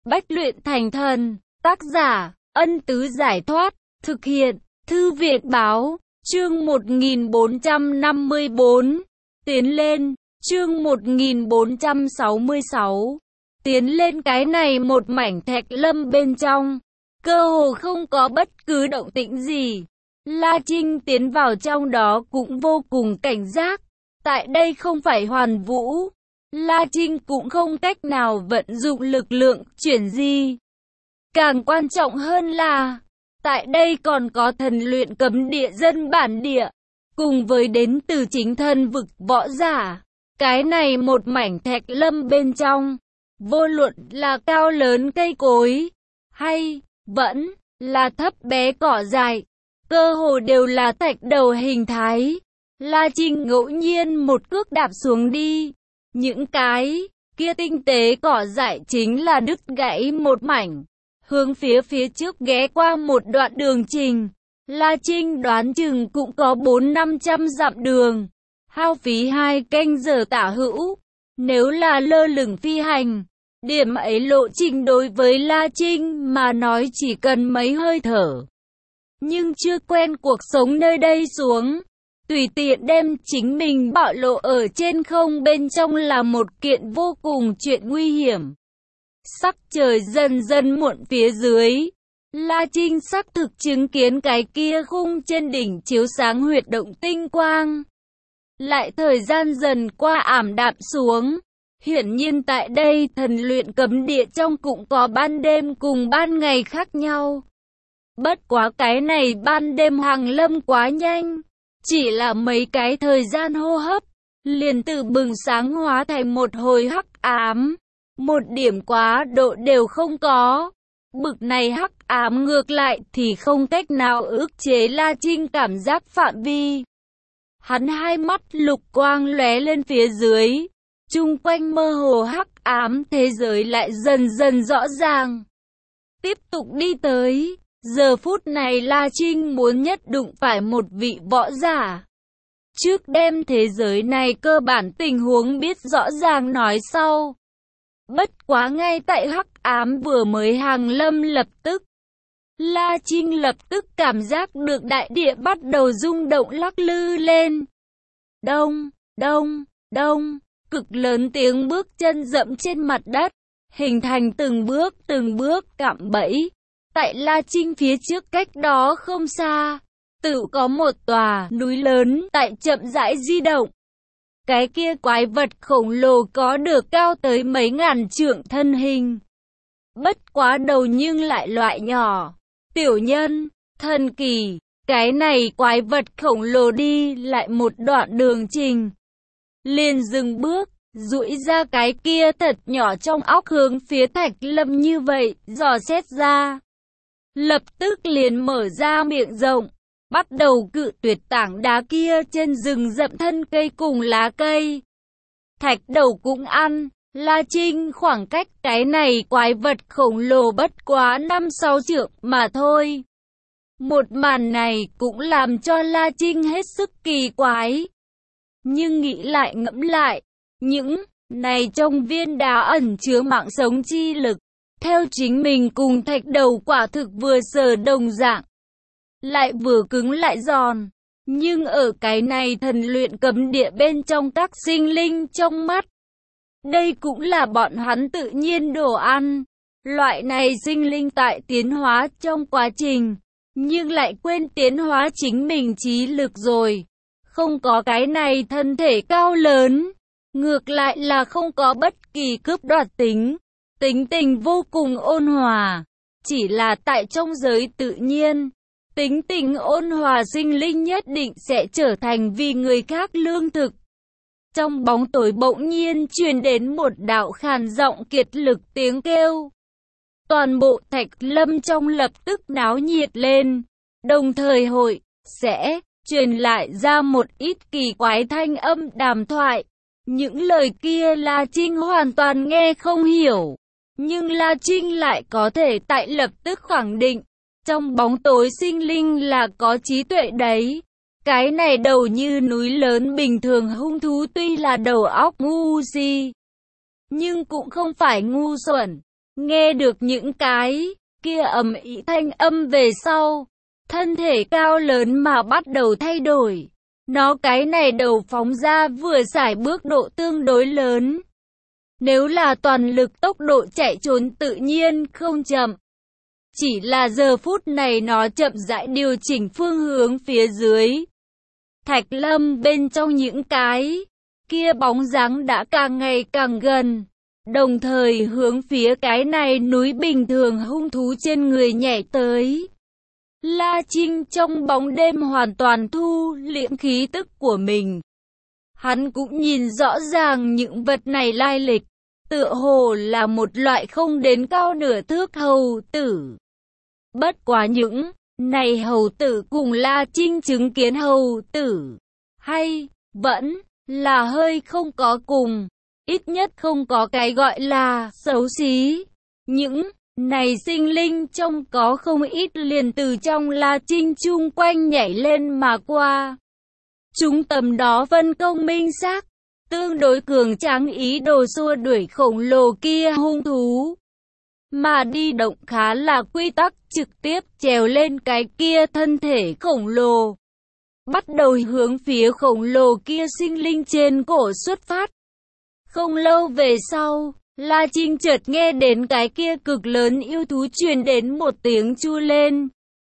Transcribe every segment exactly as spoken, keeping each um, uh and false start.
Bách luyện thành thần. Tác giả, Ân Tứ Giải Thoát. Thực hiện, Thư viện Báo. Chương một nghìn bốn trăm năm mươi bốn. Tiến lên. Chương một nghìn bốn trăm sáu mươi sáu. Tiến lên. Cái này một mảnh thạch lâm bên trong, cơ hồ không có bất cứ động tĩnh gì. La Trinh tiến vào trong đó cũng vô cùng cảnh giác. Tại đây không phải Hoàn Vũ, La Trinh cũng không cách nào vận dụng lực lượng chuyển di. Càng quan trọng hơn là, tại đây còn có thần luyện cấm địa dân bản địa, cùng với đến từ chính thân vực võ giả. Cái này một mảnh thạch lâm bên trong, vô luận là cao lớn cây cối, hay vẫn là thấp bé cỏ dại, cơ hồ đều là thạch đầu hình thái. La Trinh ngẫu nhiên một cước đạp xuống đi, những cái kia tinh tế cỏ dại chính là đứt gãy một mảnh, hướng phía phía trước ghé qua một đoạn đường trình. La Trinh đoán chừng cũng có bốn năm trăm dặm đường, hao phí hai canh giờ tả hữu. Nếu là lơ lửng phi hành, điểm ấy lộ trình đối với La Trinh mà nói chỉ cần mấy hơi thở. Nhưng chưa quen cuộc sống nơi đây xuống, tùy tiện đem chính mình bạo lộ ở trên không bên trong là một kiện vô cùng chuyện nguy hiểm. Sắc trời dần dần muộn phía dưới, La Trinh xác thực chứng kiến cái kia khung trên đỉnh chiếu sáng huyệt động tinh quang. Lại thời gian dần qua ảm đạm xuống, hiển nhiên tại đây thần luyện cấm địa trong cũng có ban đêm cùng ban ngày khác nhau. Bất quá cái này ban đêm hàng lâm quá nhanh, chỉ là mấy cái thời gian hô hấp, liền từ bừng sáng hóa thành một hồi hắc ám, một điểm quá độ đều không có. Bực này hắc ám ngược lại thì không cách nào ức chế La Trinh cảm giác phạm vi. Hắn hai mắt lục quang lóe lên phía dưới, chung quanh mơ hồ hắc ám thế giới lại dần dần rõ ràng. Tiếp tục đi tới, giờ phút này La Trinh muốn nhất đụng phải một vị võ giả. Trước đem thế giới này cơ bản tình huống biết rõ ràng nói sau. Bất quá ngay tại hắc ám vừa mới hàng lâm lập tức, La Trinh lập tức cảm giác được đại địa bắt đầu rung động lắc lư lên. Đông, đông, đông, cực lớn tiếng bước chân dẫm trên mặt đất, hình thành từng bước từng bước cạm bẫy. Tại La Trinh phía trước cách đó không xa, tự có một tòa núi lớn tại chậm rãi di động. Cái kia quái vật khổng lồ có được cao tới mấy ngàn trượng thân hình. Bất quá đầu nhưng lại loại nhỏ, tiểu nhân, thần kỳ. Cái này quái vật khổng lồ đi lại một đoạn đường trình, liền dừng bước, duỗi ra cái kia thật nhỏ trong óc hướng phía thạch lâm như vậy, dò xét ra. Lập tức liền mở ra miệng rộng, bắt đầu cự tuyệt tảng đá kia trên rừng rậm thân cây cùng lá cây. Thạch đầu cũng ăn. La Trinh khoảng cách cái này quái vật khổng lồ bất quá năm sáu trượng mà thôi. Một màn này cũng làm cho La Trinh hết sức kỳ quái. Nhưng nghĩ lại ngẫm lại, những này trong viên đá ẩn chứa mạng sống chi lực, theo chính mình cùng thạch đầu quả thực vừa sờ đồng dạng, lại vừa cứng lại giòn. Nhưng ở cái này thần luyện cấm địa bên trong các sinh linh trong mắt, đây cũng là bọn hắn tự nhiên đồ ăn. Loại này sinh linh tại tiến hóa trong quá trình, nhưng lại quên tiến hóa chính mình trí lực rồi. Không có cái này thân thể cao lớn, ngược lại là không có bất kỳ cướp đoạt tính, tính tình vô cùng ôn hòa. Chỉ là tại trong giới tự nhiên, tính tình ôn hòa sinh linh nhất định sẽ trở thành vì người khác lương thực. Trong bóng tối bỗng nhiên truyền đến một đạo khàn giọng kiệt lực tiếng kêu. Toàn bộ thạch lâm trong lập tức náo nhiệt lên, đồng thời hội sẽ truyền lại ra một ít kỳ quái thanh âm đàm thoại. Những lời kia La Trinh hoàn toàn nghe không hiểu, nhưng La Trinh lại có thể tại lập tức khẳng định, trong bóng tối sinh linh là có trí tuệ đấy. Cái này đầu như núi lớn bình thường hung thú tuy là đầu óc ngu si, nhưng cũng không phải ngu xuẩn. nghe được những cái kia ầm ĩ thanh âm về sau, thân thể cao lớn mà bắt đầu thay đổi. Nó cái này đầu phóng ra vừa xài bước độ tương đối lớn. Nếu là toàn lực tốc độ chạy trốn tự nhiên không chậm. Chỉ là giờ phút này nó chậm rãi điều chỉnh phương hướng phía dưới. Thạch Lâm bên trong những cái kia bóng dáng đã càng ngày càng gần. Đồng thời hướng phía cái này núi bình thường hung thú trên người nhảy tới. La Trinh trong bóng đêm hoàn toàn thu liễm khí tức của mình. Hắn cũng nhìn rõ ràng những vật này lai lịch, tựa hồ là một loại không đến cao nửa thước hầu tử. Bất quá những này hầu tử cùng La Trinh chứng kiến hầu tử, hay vẫn là hơi không có cùng, ít nhất không có cái gọi là xấu xí. Những này sinh linh trong có không ít liền từ trong La Trinh chung quanh nhảy lên mà qua. Chúng tầm đó phân công minh xác, tương đối cường tráng ý đồ xua đuổi khổng lồ kia hung thú. Mà đi động khá là quy tắc, trực tiếp trèo lên cái kia thân thể khổng lồ. Bắt đầu hướng phía khổng lồ kia sinh linh trên cổ xuất phát. Không lâu về sau, La Trinh chợt nghe đến cái kia cực lớn yêu thú truyền đến một tiếng chu lên.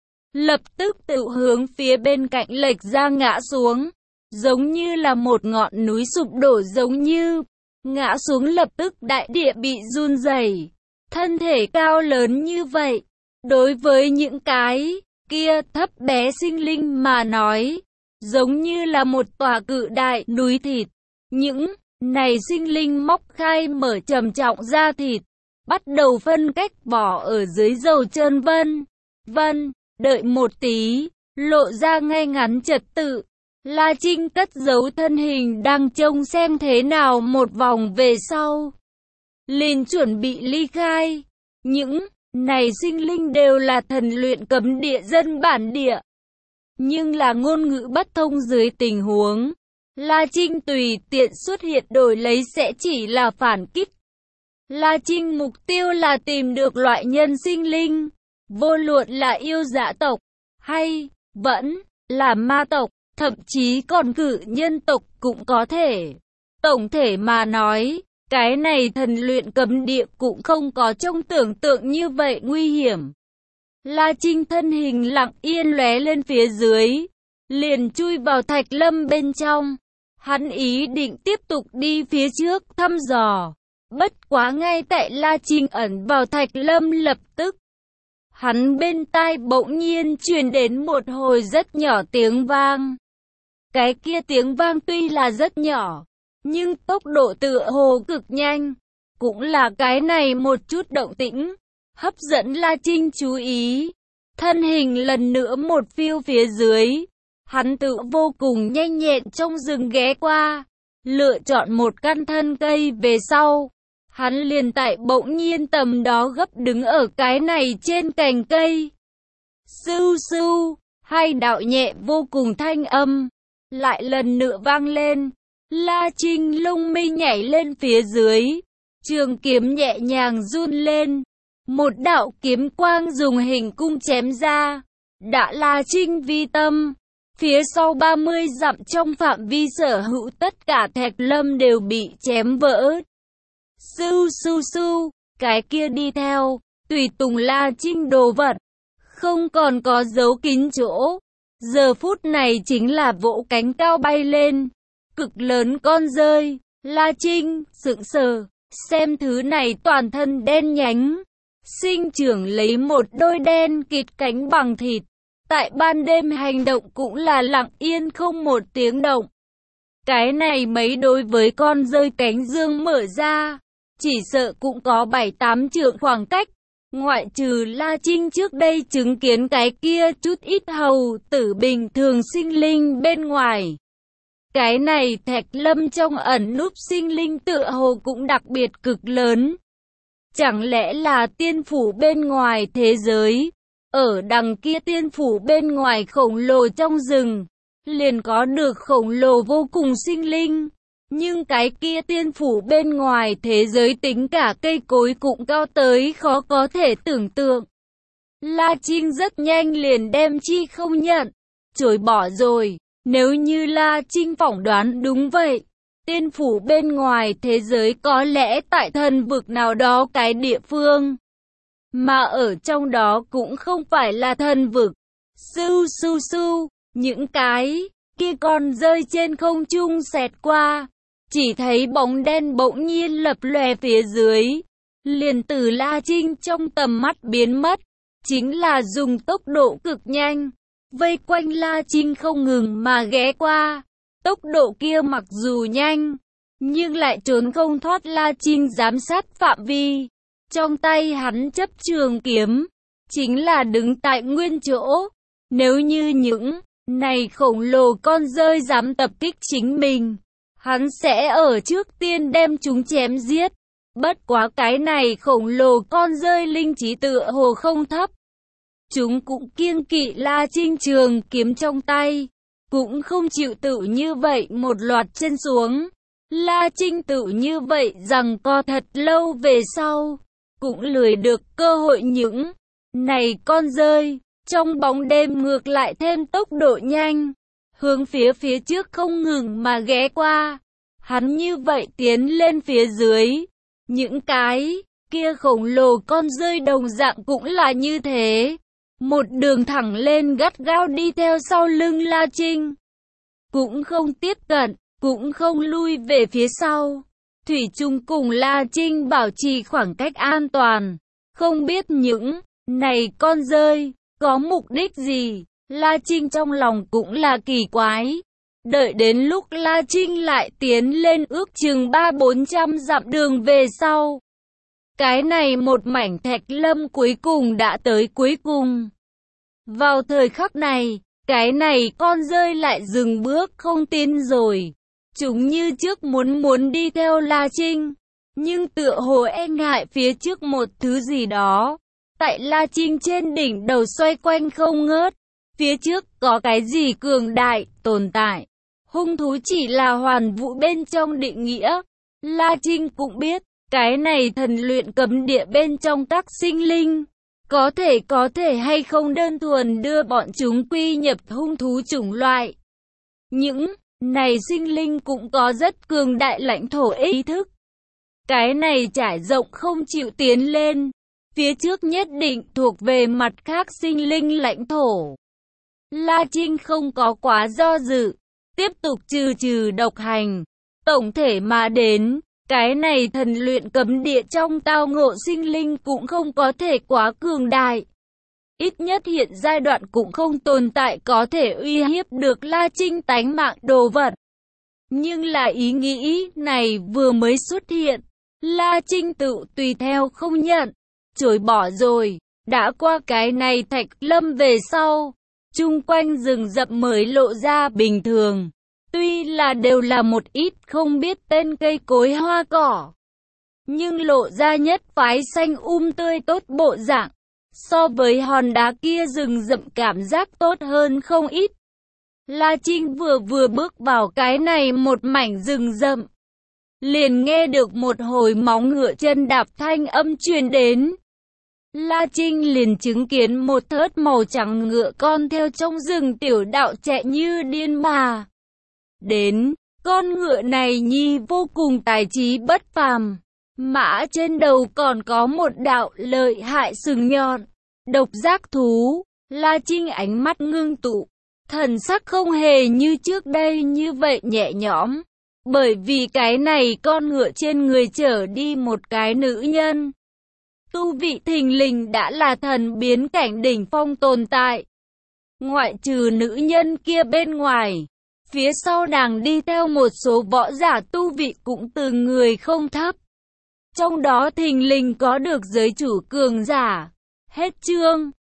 Lập tức tự hướng phía bên cạnh lệch ra ngã xuống, giống như là một ngọn núi sụp đổ giống như. Ngã xuống lập tức đại địa bị run rẩy. Thân thể cao lớn như vậy, đối với những cái kia thấp bé sinh linh mà nói, giống như là một tòa cự đại núi thịt. Những này sinh linh móc khai mở trầm trọng da thịt, bắt đầu phân cách bỏ ở dưới dầu trơn vân. Vân, đợi một tí, lộ ra ngay ngắn trật tự. La Trinh cất giấu thân hình đang trông xem thế nào một vòng về sau. Liền chuẩn bị ly khai. Những này sinh linh đều là thần luyện cấm địa dân bản địa. Nhưng là ngôn ngữ bất thông dưới tình huống, La Trinh tùy tiện xuất hiện đổi lấy sẽ chỉ là phản kích. La Trinh mục tiêu là tìm được loại nhân sinh linh, vô luận là yêu dã tộc, hay vẫn là ma tộc, thậm chí còn cử nhân tộc cũng có thể. Tổng thể mà nói, cái này thần luyện cấm địa cũng không có trong tưởng tượng như vậy nguy hiểm. La Trinh thân hình lặng yên lóe lên phía dưới, liền chui vào Thạch Lâm bên trong. Hắn ý định tiếp tục đi phía trước thăm dò. Bất quá ngay tại La Trinh ẩn vào Thạch Lâm lập tức, hắn bên tai bỗng nhiên truyền đến một hồi rất nhỏ tiếng vang. Cái kia tiếng vang tuy là rất nhỏ, nhưng tốc độ tựa hồ cực nhanh. Cũng là cái này một chút động tĩnh, hấp dẫn La Trinh chú ý. Thân hình lần nữa một phiêu phía dưới. Hắn tự vô cùng nhanh nhẹn trong rừng ghé qua. Lựa chọn một căn thân cây về sau. Hắn liền tại bỗng nhiên tầm đó gấp đứng ở cái này trên cành cây. Sưu sưu, hai đạo nhẹ vô cùng thanh âm. Lại lần nữa vang lên. La Trinh lông mi nhảy lên phía dưới. Trường kiếm nhẹ nhàng run lên. Một đạo kiếm quang dùng hình cung chém ra. Đã La Trinh vi tâm. Phía sau ba mươi dặm trong phạm vi sở hữu tất cả Thạch Lâm đều bị chém vỡ. Sưu sưu sưu, cái kia đi theo, tùy tùng La Trinh đồ vật. Không còn có dấu kín chỗ. Giờ phút này chính là vỗ cánh cao bay lên. Cực lớn con rơi. La Trinh sững sờ, xem thứ này toàn thân đen nhánh. Sinh trưởng lấy một đôi đen kịt cánh bằng thịt. Tại ban đêm hành động cũng là lặng yên không một tiếng động. Cái này mấy đối với con rơi cánh dương mở ra, chỉ sợ cũng có bảy tám trượng khoảng cách. Ngoại trừ La Trinh trước đây chứng kiến cái kia chút ít hầu tử bình thường sinh linh bên ngoài. Cái này Thạch Lâm trong ẩn núp sinh linh tựa hồ cũng đặc biệt cực lớn. Chẳng lẽ là tiên phủ bên ngoài thế giới? Ở đằng kia tiên phủ bên ngoài khổng lồ trong rừng, liền có được khổng lồ vô cùng sinh linh. Nhưng cái kia tiên phủ bên ngoài thế giới tính cả cây cối cũng cao tới khó có thể tưởng tượng. La Trinh rất nhanh liền đem chi không nhận, chối bỏ rồi. Nếu như La Trinh phỏng đoán đúng vậy, tiên phủ bên ngoài thế giới có lẽ tại thần vực nào đó cái địa phương, mà ở trong đó cũng không phải là thần vực. Sưu sưu sưu, những cái kia còn rơi trên không trung xẹt qua, chỉ thấy bóng đen bỗng nhiên lập lòe phía dưới, liền từ La Trinh trong tầm mắt biến mất, chính là dùng tốc độ cực nhanh, vây quanh La Trinh không ngừng mà ghé qua. Tốc độ kia mặc dù nhanh, nhưng lại trốn không thoát La Trinh giám sát phạm vi. Trong tay hắn chấp trường kiếm, chính là đứng tại nguyên chỗ. Nếu như những này khổng lồ con rơi dám tập kích chính mình, hắn sẽ ở trước tiên đem chúng chém giết. Bất quá cái này khổng lồ con rơi linh trí tựa hồ không thấp. Chúng cũng kiêng kỵ La Trinh trường kiếm trong tay, cũng không chịu tự như vậy một loạt chân xuống. La Trinh tự như vậy rằng co thật lâu về sau, cũng lười được cơ hội những này con rơi. Trong bóng đêm ngược lại thêm tốc độ nhanh, hướng phía phía trước không ngừng mà ghé qua. Hắn như vậy tiến lên phía dưới, những cái kia khổng lồ con rơi đồng dạng cũng là như thế. Một đường thẳng lên gắt gao đi theo sau lưng La Trinh, cũng không tiếp cận, cũng không lui về phía sau. Thủy chung cùng La Trinh bảo trì khoảng cách an toàn. Không biết những này con rơi có mục đích gì, La Trinh trong lòng cũng là kỳ quái. Đợi đến lúc La Trinh lại tiến lên ước chừng ba bốn trăm dặm đường về sau, cái này một mảnh thạch lâm cuối cùng đã tới cuối cùng. Vào thời khắc này, cái này con rơi lại dừng bước không tiến rồi. Chúng như trước muốn muốn đi theo La Trinh, nhưng tựa hồ e ngại phía trước một thứ gì đó. Tại La Trinh trên đỉnh đầu xoay quanh không ngớt, phía trước có cái gì cường đại tồn tại. Hung thú chỉ là hoàn vũ bên trong định nghĩa. La Trinh cũng biết, cái này thần luyện cấm địa bên trong các sinh linh, có thể có thể hay không đơn thuần đưa bọn chúng quy nhập hung thú chủng loại. Những này sinh linh cũng có rất cường đại lãnh thổ ý thức. Cái này trải rộng không chịu tiến lên, phía trước nhất định thuộc về mặt khác sinh linh lãnh thổ. La Trinh không có quá do dự, tiếp tục trừ trừ độc hành. Tổng thể mà đến, cái này thần luyện cấm địa trong tao ngộ sinh linh cũng không có thể quá cường đại. Ít nhất hiện giai đoạn cũng không tồn tại có thể uy hiếp được La Trinh tánh mạng đồ vật. Nhưng là ý nghĩ này vừa mới xuất hiện, La Trinh tự tùy theo không nhận, chối bỏ rồi. Đã qua cái này thạch lâm về sau, chung quanh rừng rậm mới lộ ra bình thường. Tuy là đều là một ít không biết tên cây cối hoa cỏ, nhưng lộ ra nhất phái xanh um tươi tốt bộ dạng. So với hòn đá kia rừng rậm cảm giác tốt hơn không ít. La Trinh vừa vừa bước vào cái này một mảnh rừng rậm, liền nghe được một hồi móng ngựa chân đạp thanh âm truyền đến. La Trinh liền chứng kiến một thớt màu trắng ngựa con theo trong rừng tiểu đạo chạy như điên mà đến. Con ngựa này nhi vô cùng tài trí bất phàm, mã trên đầu còn có một đạo lợi hại sừng nhọn, độc giác thú. La Trinh ánh mắt ngưng tụ, thần sắc không hề như trước đây như vậy nhẹ nhõm, bởi vì cái này con ngựa trên người chở đi một cái nữ nhân. Tu vị thình lình đã là thần biến cảnh đỉnh phong tồn tại. Ngoại trừ nữ nhân kia bên ngoài, phía sau nàng đi theo một số võ giả tu vị cũng từ người không thấp. Trong đó thình lình có được giới chủ cường giả. Hết chương.